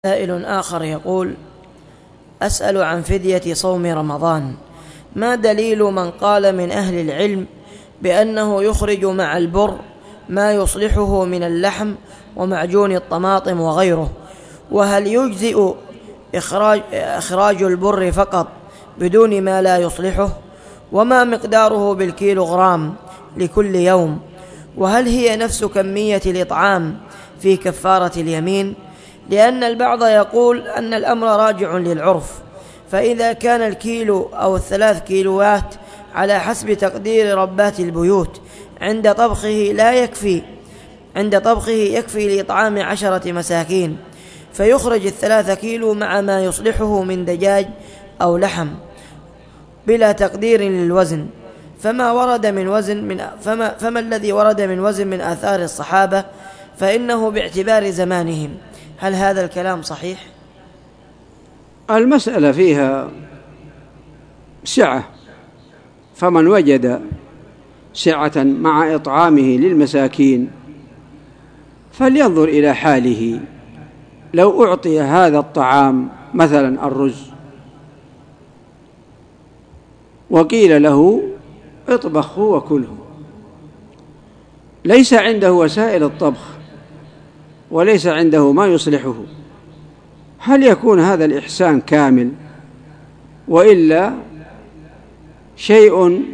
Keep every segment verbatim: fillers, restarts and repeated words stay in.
سائل آخر يقول: أسأل عن فدية صوم رمضان، ما دليل من قال من أهل العلم بأنه يخرج مع البر ما يصلحه من اللحم ومعجون الطماطم وغيره؟ وهل يجزئ إخراج, إخراج البر فقط بدون ما لا يصلحه؟ وما مقداره بالكيلوغرام لكل يوم؟ وهل هي نفس كمية الإطعام في كفارة اليمين؟ لأن البعض يقول أن الأمر راجع للعرف، فإذا كان الكيلو أو الثلاث كيلوات على حسب تقدير ربات البيوت عند طبخه لا يكفي عند طبخه يكفي لإطعام عشرة مساكين، فيخرج الثلاث كيلو مع ما يصلحه من دجاج أو لحم بلا تقدير للوزن. فما ورد من وزن من فما, فما الذي ورد من وزن من آثار الصحابة فإنه باعتبار زمانهم. هل هذا الكلام صحيح؟ المسألة فيها سعة، فمن وجد سعة مع إطعامه للمساكين فلينظر إلى حاله. لو أعطي هذا الطعام مثلا الرز وقيل له اطبخه وكله، ليس عنده وسائل الطبخ وليس عنده ما يصلحه، هل يكون هذا الإحسان كامل؟ وإلا شيء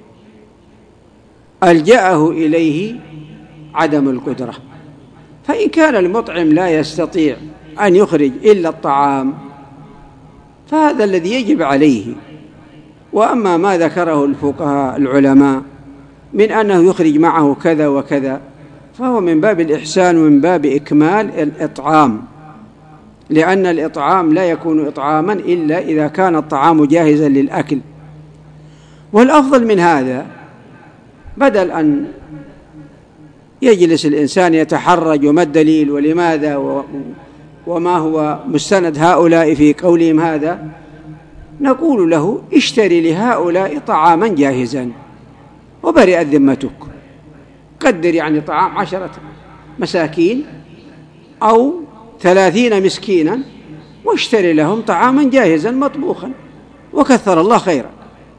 ألجأه إليه عدم القدرة. فإن كان المطعم لا يستطيع أن يخرج إلا الطعام فهذا الذي يجب عليه. وأما ما ذكره الفقهاء العلماء من أنه يخرج معه كذا وكذا فهو من باب الإحسان ومن باب إكمال الإطعام، لأن الإطعام لا يكون إطعاما إلا إذا كان الطعام جاهزا للأكل. والأفضل من هذا بدل أن يجلس الإنسان يتحرج وما الدليل ولماذا وما هو مستند هؤلاء في قولهم هذا، نقول له اشتري لهؤلاء طعاما جاهزا وبرئت ذمتك، قدر يعني طعام عشرة مساكين أو ثلاثين مسكينا واشتري لهم طعاما جاهزا مطبوخا وكثر الله خيرا.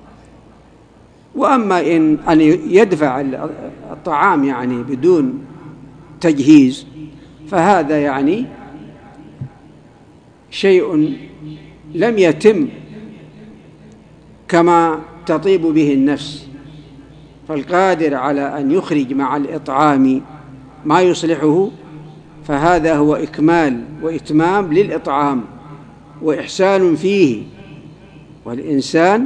وأما إن أن يدفع الطعام يعني بدون تجهيز فهذا يعني شيء لم يتم كما تطيب به النفس. فالقادر على أن يخرج مع الإطعام ما يصلحه فهذا هو إكمال وإتمام للإطعام وإحسان فيه. والإنسان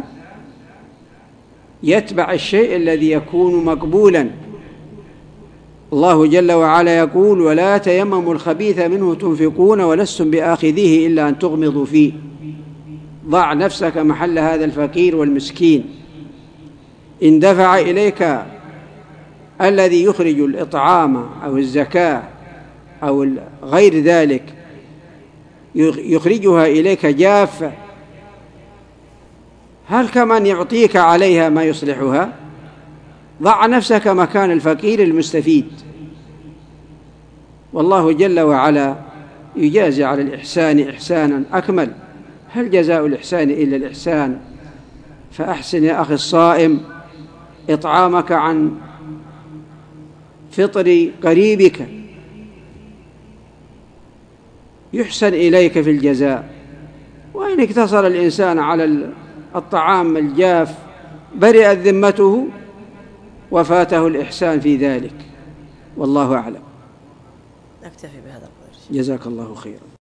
يتبع الشيء الذي يكون مقبولا. الله جل وعلا يقول: ولا تيمموا الخبيث منه تنفقون ولستم بآخذيه إلا أن تغمضوا فيه. ضع نفسك محل هذا الفقير والمسكين. إن دفع إليك الذي يخرج الإطعام أو الزكاة أو غير ذلك يخرجها إليك جافة، هل كمن يعطيك عليها ما يصلحها؟ ضع نفسك مكان الفقير المستفيد. والله جل وعلا يجازي على الإحسان إحسانا أكمل. هل جزاء الإحسان إلا الإحسان؟ فأحسن يا أخي الصائم إطعامك عن فطر قريبك، يحسن إليك في الجزاء. وإن اقتصر الإنسان على الطعام الجاف برئت ذمته وفاته الإحسان في ذلك. والله أعلم. نكتفي بهذا القدر. جزاك الله خيرا.